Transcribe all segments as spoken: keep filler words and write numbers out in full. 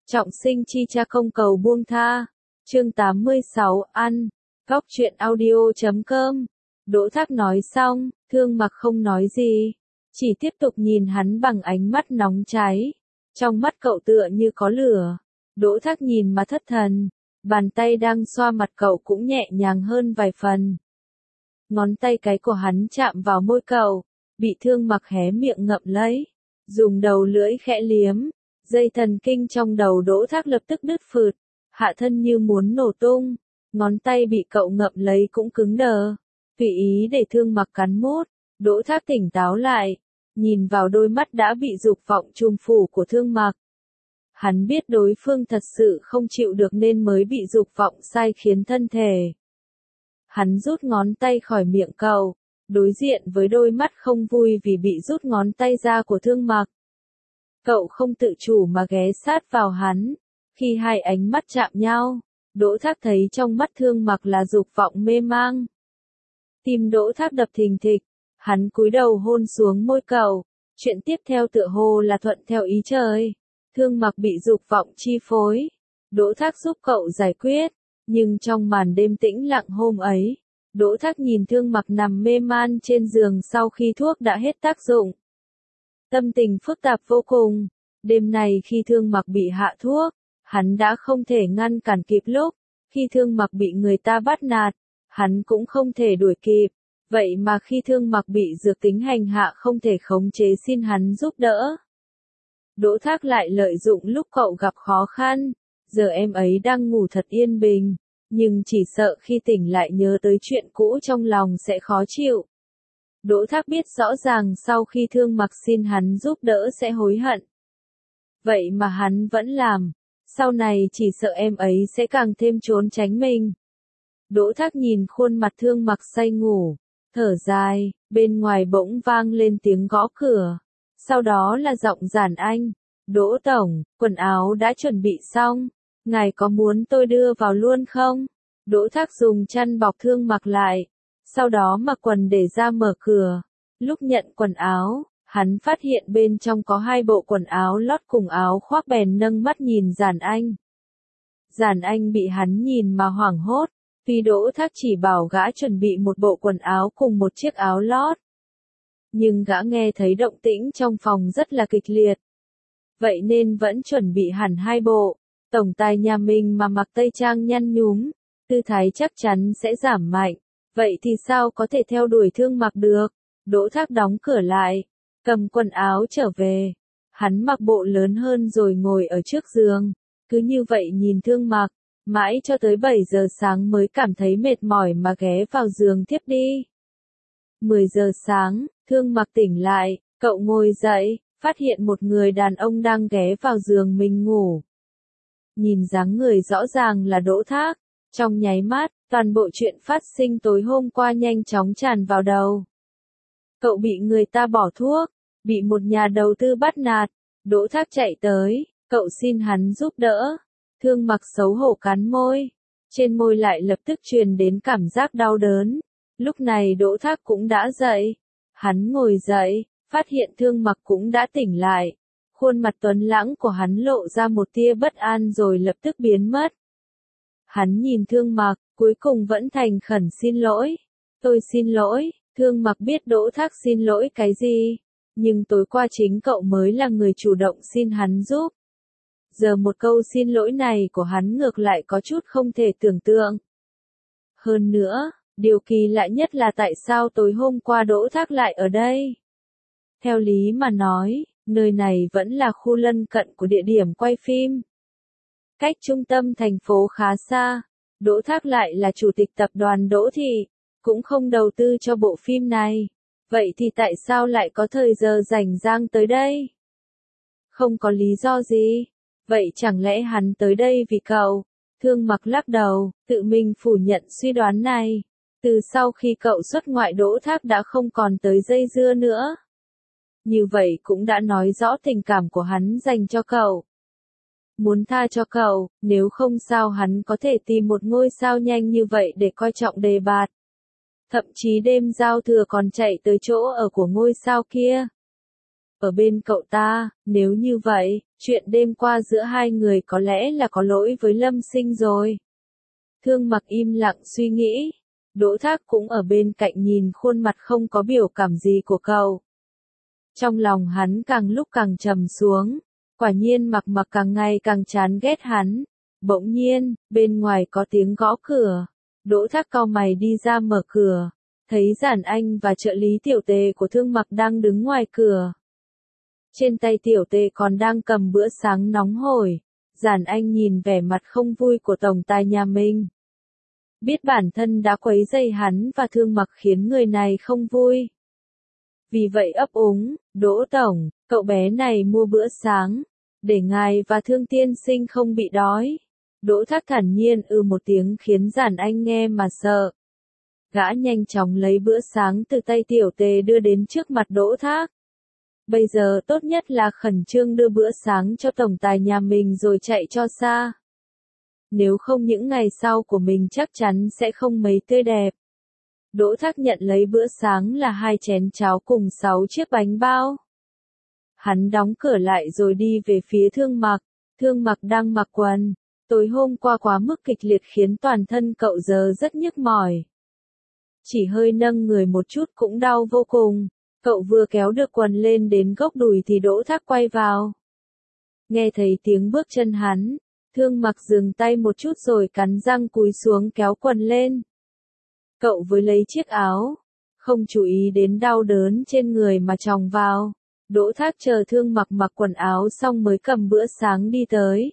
Trọng sinh chi cha không cầu buông tha. Chương tám mươi sáu, ăn. Góc truyện audio chấm com. Đỗ Thác nói xong, Thương Mặc không nói gì, chỉ tiếp tục nhìn hắn bằng ánh mắt nóng cháy. Trong mắt cậu tựa như có lửa. Đỗ Thác nhìn mà thất thần, bàn tay đang xoa mặt cậu cũng nhẹ nhàng hơn vài phần. Ngón tay cái của hắn chạm vào môi cậu, bị Thương Mặc hé miệng ngậm lấy, dùng đầu lưỡi khẽ liếm. Dây thần kinh trong đầu Đỗ Thác lập tức đứt phượt, hạ thân như muốn nổ tung, ngón tay bị cậu ngậm lấy cũng cứng đờ, tùy ý để Thương Mặc cắn mốt. Đỗ Thác tỉnh táo lại, nhìn vào đôi mắt đã bị dục vọng trùm phủ của Thương Mặc. Hắn biết đối phương thật sự không chịu được nên mới bị dục vọng sai khiến thân thể. Hắn rút ngón tay khỏi miệng cậu, đối diện với đôi mắt không vui vì bị rút ngón tay ra của Thương Mặc. Cậu không tự chủ mà ghé sát vào hắn, khi hai ánh mắt chạm nhau, Đỗ Thác thấy trong mắt Thương Mặc là dục vọng mê mang. Tim Đỗ Thác đập thình thịch, hắn cúi đầu hôn xuống môi cậu, chuyện tiếp theo tựa hồ là thuận theo ý trời. Thương Mặc bị dục vọng chi phối, Đỗ Thác giúp cậu giải quyết, nhưng trong màn đêm tĩnh lặng hôm ấy, Đỗ Thác nhìn Thương Mặc nằm mê man trên giường sau khi thuốc đã hết tác dụng. Tâm tình phức tạp vô cùng, đêm này khi Thương Mặc bị hạ thuốc, hắn đã không thể ngăn cản kịp lúc, khi Thương Mặc bị người ta bắt nạt, hắn cũng không thể đuổi kịp, vậy mà khi Thương Mặc bị dược tính hành hạ không thể khống chế xin hắn giúp đỡ. Đỗ Thác lại lợi dụng lúc cậu gặp khó khăn, giờ em ấy đang ngủ thật yên bình, nhưng chỉ sợ khi tỉnh lại nhớ tới chuyện cũ trong lòng sẽ khó chịu. Đỗ Thác biết rõ ràng sau khi Thương Mặc xin hắn giúp đỡ sẽ hối hận. Vậy mà hắn vẫn làm, sau này chỉ sợ em ấy sẽ càng thêm trốn tránh mình. Đỗ Thác nhìn khuôn mặt Thương Mặc say ngủ, thở dài, bên ngoài bỗng vang lên tiếng gõ cửa. Sau đó là giọng Giản Anh, Đỗ Tổng, quần áo đã chuẩn bị xong, ngài có muốn tôi đưa vào luôn không? Đỗ Thác dùng chăn bọc Thương Mặc lại, sau đó mặc quần để ra mở cửa. Lúc nhận quần áo, hắn phát hiện bên trong có hai bộ quần áo lót cùng áo khoác bèn nâng mắt nhìn Giản Anh. Giản Anh bị hắn nhìn mà hoảng hốt, vì Đỗ Thác chỉ bảo gã chuẩn bị một bộ quần áo cùng một chiếc áo lót. Nhưng gã nghe thấy động tĩnh trong phòng rất là kịch liệt. Vậy nên vẫn chuẩn bị hẳn hai bộ. Tổng tài nhà mình mà mặc tây trang nhăn nhúm, tư thái chắc chắn sẽ giảm mạnh. Vậy thì sao có thể theo đuổi Thương Mặc được? Đỗ Thác đóng cửa lại, cầm quần áo trở về. Hắn mặc bộ lớn hơn rồi ngồi ở trước giường. Cứ như vậy nhìn Thương Mặc, mãi cho tới bảy giờ sáng mới cảm thấy mệt mỏi mà ghé vào giường thiếp đi. mười giờ sáng, Thương Mặc tỉnh lại, cậu ngồi dậy, phát hiện một người đàn ông đang ghé vào giường mình ngủ. Nhìn dáng người rõ ràng là Đỗ Thác, trong nháy mắt, toàn bộ chuyện phát sinh tối hôm qua nhanh chóng tràn vào đầu. Cậu bị người ta bỏ thuốc, bị một nhà đầu tư bắt nạt, Đỗ Thác chạy tới, cậu xin hắn giúp đỡ. Thương Mặc xấu hổ cắn môi, trên môi lại lập tức truyền đến cảm giác đau đớn. Lúc này Đỗ Thác cũng đã dậy, hắn ngồi dậy, phát hiện Thương Mặc cũng đã tỉnh lại. Khuôn mặt tuấn lãng của hắn lộ ra một tia bất an rồi lập tức biến mất. Hắn nhìn Thương Mặc, cuối cùng vẫn thành khẩn xin lỗi. Tôi xin lỗi. Thương Mặc biết Đỗ Thác xin lỗi cái gì, nhưng tối qua chính cậu mới là người chủ động xin hắn giúp. Giờ một câu xin lỗi này của hắn ngược lại có chút không thể tưởng tượng. Hơn nữa, điều kỳ lạ nhất là tại sao tối hôm qua Đỗ Thác lại ở đây. Theo lý mà nói, nơi này vẫn là khu lân cận của địa điểm quay phim. Cách trung tâm thành phố khá xa, Đỗ Thác lại là chủ tịch tập đoàn Đỗ Thị, cũng không đầu tư cho bộ phim này. Vậy thì tại sao lại có thời giờ rảnh rang tới đây? Không có lý do gì. Vậy chẳng lẽ hắn tới đây vì cậu? Thương Mặc lắc đầu, tự mình phủ nhận suy đoán này. Từ sau khi cậu xuất ngoại Đỗ Thác đã không còn tới dây dưa nữa. Như vậy cũng đã nói rõ tình cảm của hắn dành cho cậu. Muốn tha cho cậu, nếu không sao hắn có thể tìm một ngôi sao nhanh như vậy để coi trọng đề bạt. Thậm chí đêm giao thừa còn chạy tới chỗ ở của ngôi sao kia. ở bên cậu ta, nếu như vậy, chuyện đêm qua giữa hai người có lẽ là có lỗi với Lâm Sinh rồi. Thương Mặc im lặng suy nghĩ, Đỗ Thác cũng ở bên cạnh nhìn khuôn mặt không có biểu cảm gì của cậu. Trong lòng hắn càng lúc càng trầm xuống, quả nhiên Mặc Mặc càng ngày càng chán ghét hắn. Bỗng nhiên, bên ngoài có tiếng gõ cửa, Đỗ Thác cau mày đi ra mở cửa, thấy Giản Anh và trợ lý tiểu tề của Thương Mặc đang đứng ngoài cửa. Trên tay tiểu tề còn đang cầm bữa sáng nóng hổi, Giản Anh nhìn vẻ mặt không vui của tổng tài nhà mình. Biết bản thân đã quấy rầy hắn và Thương Mặc khiến người này không vui. Vì vậy ấp úng, Đỗ tổng, cậu bé này mua bữa sáng, để ngài và Thương tiên sinh không bị đói. Đỗ Thác thản nhiên ư một tiếng khiến Giản Anh nghe mà sợ. Gã nhanh chóng lấy bữa sáng từ tay tiểu tề đưa đến trước mặt Đỗ Thác. Bây giờ tốt nhất là khẩn trương đưa bữa sáng cho tổng tài nhà mình rồi chạy cho xa. Nếu không những ngày sau của mình chắc chắn sẽ không mấy tươi đẹp. Đỗ Thác nhận lấy bữa sáng là hai chén cháo cùng sáu chiếc bánh bao. Hắn đóng cửa lại rồi đi về phía Thương Mặc. Thương Mặc đang mặc quần. Tối hôm qua quá mức kịch liệt khiến toàn thân cậu giờ rất nhức mỏi. Chỉ hơi nâng người một chút cũng đau vô cùng. Cậu vừa kéo được quần lên đến gốc đùi thì Đỗ Thác quay vào. Nghe thấy tiếng bước chân hắn, Thương Mặc dừng tay một chút rồi cắn răng cúi xuống kéo quần lên. Cậu với lấy chiếc áo, không chú ý đến đau đớn trên người mà chòng vào. Đỗ Thác chờ Thương Mặc mặc quần áo xong mới cầm bữa sáng đi tới.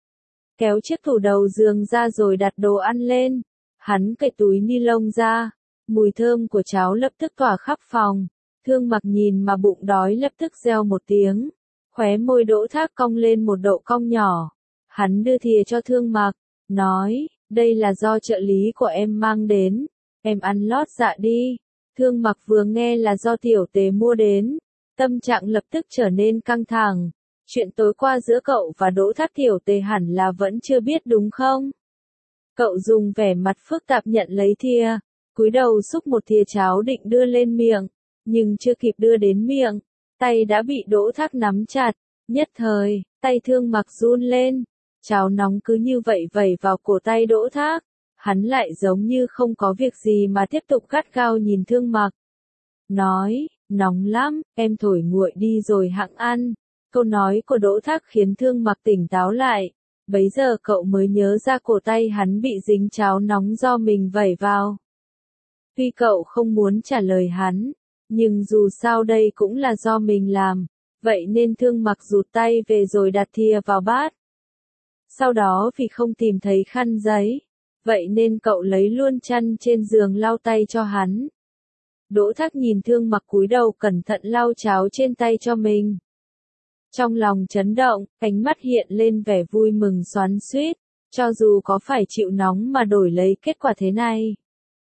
Kéo chiếc tủ đầu giường ra rồi đặt đồ ăn lên. Hắn cậy túi ni lông ra. Mùi thơm của cháo lập tức tỏa khắp phòng. Thương Mặc nhìn mà bụng đói lập tức reo một tiếng. Khóe môi Đỗ Thác cong lên một độ cong nhỏ. Hắn đưa thìa cho Thương Mặc, nói, đây là do trợ lý của em mang đến. Em ăn lót dạ đi. Thương Mặc vừa nghe là do tiểu tề mua đến. Tâm trạng lập tức trở nên căng thẳng. Chuyện tối qua giữa cậu và Đỗ Thác tiểu tề hẳn là vẫn chưa biết đúng không? Cậu dùng vẻ mặt phức tạp nhận lấy thìa, cúi đầu xúc một thìa cháo định đưa lên miệng, nhưng chưa kịp đưa đến miệng, tay đã bị Đỗ Thác nắm chặt, nhất thời, tay Thương Mặc run lên, cháo nóng cứ như vậy vẩy vào cổ tay Đỗ Thác, hắn lại giống như không có việc gì mà tiếp tục gắt gao nhìn Thương Mặc. Nói, nóng lắm, em thổi nguội đi rồi hẵng ăn. Câu nói của Đỗ Thác khiến Thương Mặc tỉnh táo lại, bấy giờ cậu mới nhớ ra cổ tay hắn bị dính cháo nóng do mình vẩy vào. Tuy cậu không muốn trả lời hắn, nhưng dù sao đây cũng là do mình làm, vậy nên Thương Mặc rụt tay về rồi đặt thìa vào bát. Sau đó vì không tìm thấy khăn giấy, vậy nên cậu lấy luôn chăn trên giường lau tay cho hắn. Đỗ Thác nhìn Thương Mặc cúi đầu cẩn thận lau cháo trên tay cho mình. Trong lòng chấn động, ánh mắt hiện lên vẻ vui mừng xoắn xuýt, cho dù có phải chịu nóng mà đổi lấy kết quả thế này.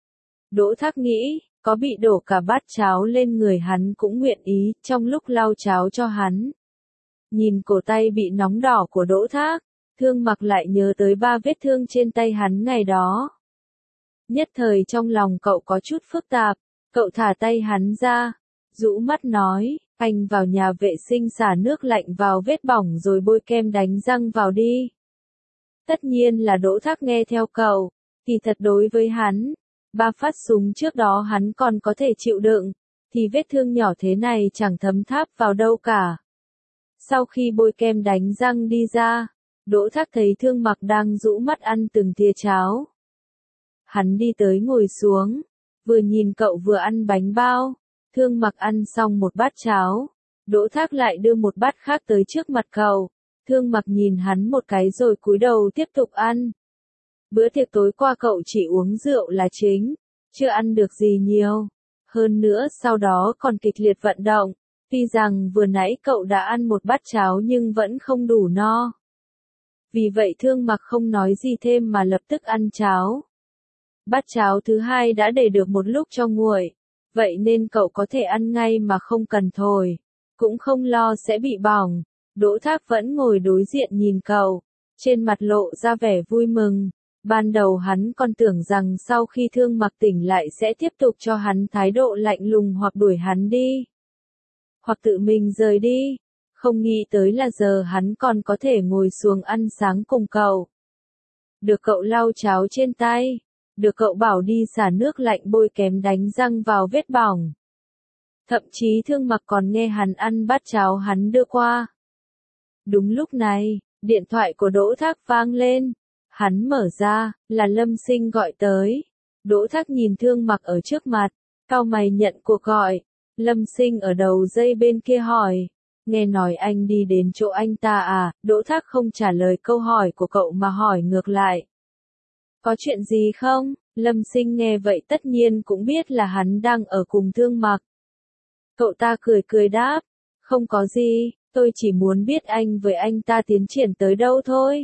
Đỗ Thác nghĩ, có bị đổ cả bát cháo lên người hắn cũng nguyện ý, trong lúc lau cháo cho hắn. Nhìn cổ tay bị nóng đỏ của Đỗ Thác, Thương Mặc lại nhớ tới ba vết thương trên tay hắn ngày đó. Nhất thời trong lòng cậu có chút phức tạp, cậu thả tay hắn ra, rũ mắt nói, anh vào nhà vệ sinh xả nước lạnh vào vết bỏng rồi bôi kem đánh răng vào đi. Tất nhiên là Đỗ Thác nghe theo cậu, thì thật đối với hắn, ba phát súng trước đó hắn còn có thể chịu đựng, thì vết thương nhỏ thế này chẳng thấm tháp vào đâu cả. Sau khi bôi kem đánh răng đi ra, Đỗ Thác thấy Thương Mặc đang rũ mắt ăn từng thìa cháo. Hắn đi tới ngồi xuống, vừa nhìn cậu vừa ăn bánh bao. Thương Mặc ăn xong một bát cháo, Đỗ Thác lại đưa một bát khác tới trước mặt cậu. Thương Mặc nhìn hắn một cái rồi cúi đầu tiếp tục ăn. Bữa tiệc tối qua cậu chỉ uống rượu là chính, chưa ăn được gì nhiều. Hơn nữa sau đó còn kịch liệt vận động, tuy rằng vừa nãy cậu đã ăn một bát cháo nhưng vẫn không đủ no. Vì vậy Thương Mặc không nói gì thêm mà lập tức ăn cháo. Bát cháo thứ hai đã để được một lúc cho nguội, vậy nên cậu có thể ăn ngay mà không cần thổi, cũng không lo sẽ bị bỏng. Đỗ Thác vẫn ngồi đối diện nhìn cậu, trên mặt lộ ra vẻ vui mừng. Ban đầu hắn còn tưởng rằng sau khi Thương Mặc tỉnh lại sẽ tiếp tục cho hắn thái độ lạnh lùng hoặc đuổi hắn đi. hoặc tự mình rời đi. Không nghĩ tới là giờ hắn còn có thể ngồi xuống ăn sáng cùng cậu. Được cậu lau cháo trên tay. Được cậu bảo đi xả nước lạnh bôi kém đánh răng vào vết bỏng. Thậm chí Thương Mặc còn nghe hắn ăn bát cháo hắn đưa qua. Đúng lúc này, điện thoại của Đỗ Thác vang lên. Hắn mở ra, là Lâm Sinh gọi tới. Đỗ Thác nhìn Thương Mặc ở trước mặt, cau mày nhận cuộc gọi. Lâm Sinh ở đầu dây bên kia hỏi. Nghe nói anh đi đến chỗ anh ta à? Đỗ Thác không trả lời câu hỏi của cậu mà hỏi ngược lại. Có chuyện gì không? Lâm Sinh nghe vậy tất nhiên cũng biết là hắn đang ở cùng Thương Mặc. Cậu ta cười cười đáp. Không có gì, tôi chỉ muốn biết anh với anh ta tiến triển tới đâu thôi.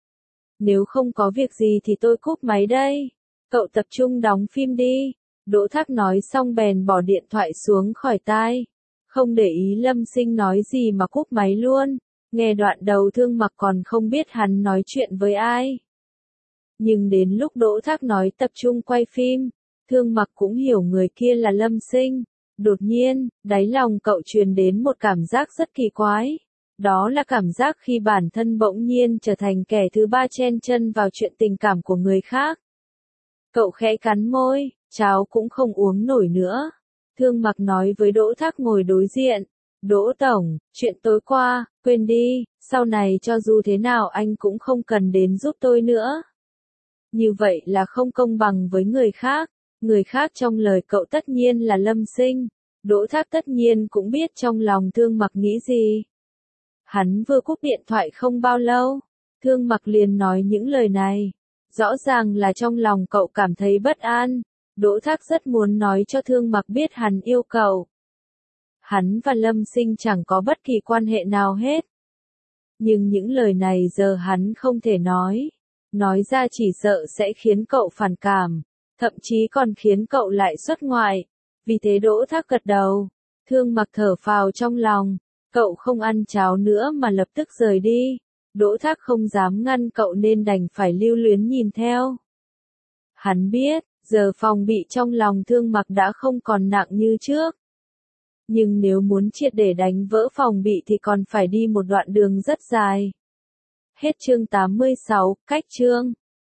Nếu không có việc gì thì tôi cúp máy đây. Cậu tập trung đóng phim đi. Đỗ Thác nói xong bèn bỏ điện thoại xuống khỏi tai. Không để ý Lâm Sinh nói gì mà cúp máy luôn. Nghe đoạn đầu Thương Mặc còn không biết hắn nói chuyện với ai. Nhưng đến lúc Đỗ Thác nói tập trung quay phim, Thương Mặc cũng hiểu người kia là Lâm Sinh. Đột nhiên, đáy lòng cậu truyền đến một cảm giác rất kỳ quái. Đó là cảm giác khi bản thân bỗng nhiên trở thành kẻ thứ ba chen chân vào chuyện tình cảm của người khác. Cậu khẽ cắn môi, cháo cũng không uống nổi nữa. Thương Mặc nói với Đỗ Thác ngồi đối diện. Đỗ Tổng, chuyện tối qua, quên đi, sau này cho dù thế nào anh cũng không cần đến giúp tôi nữa. Như vậy là không công bằng với người khác. Người khác trong lời cậu tất nhiên là Lâm Sinh. Đỗ Thác tất nhiên cũng biết trong lòng Thương Mặc nghĩ gì. Hắn vừa cúp điện thoại không bao lâu, Thương Mặc liền nói những lời này. Rõ ràng là trong lòng cậu cảm thấy bất an. Đỗ Thác rất muốn nói cho Thương Mặc biết hắn yêu cậu. Hắn và Lâm Sinh chẳng có bất kỳ quan hệ nào hết. Nhưng những lời này giờ hắn không thể nói. Nói ra chỉ sợ sẽ khiến cậu phản cảm. Thậm chí còn khiến cậu lại xuất ngoại. Vì thế Đỗ Thác gật đầu. Thương Mặc thở phào trong lòng. Cậu không ăn cháo nữa mà lập tức rời đi. Đỗ Thác không dám ngăn cậu nên đành phải lưu luyến nhìn theo. Hắn biết, giờ phòng bị trong lòng Thương Mặc đã không còn nặng như trước. Nhưng nếu muốn triệt để đánh vỡ phòng bị thì còn phải đi một đoạn đường rất dài. Hết chương tám mươi sáu, cách chương.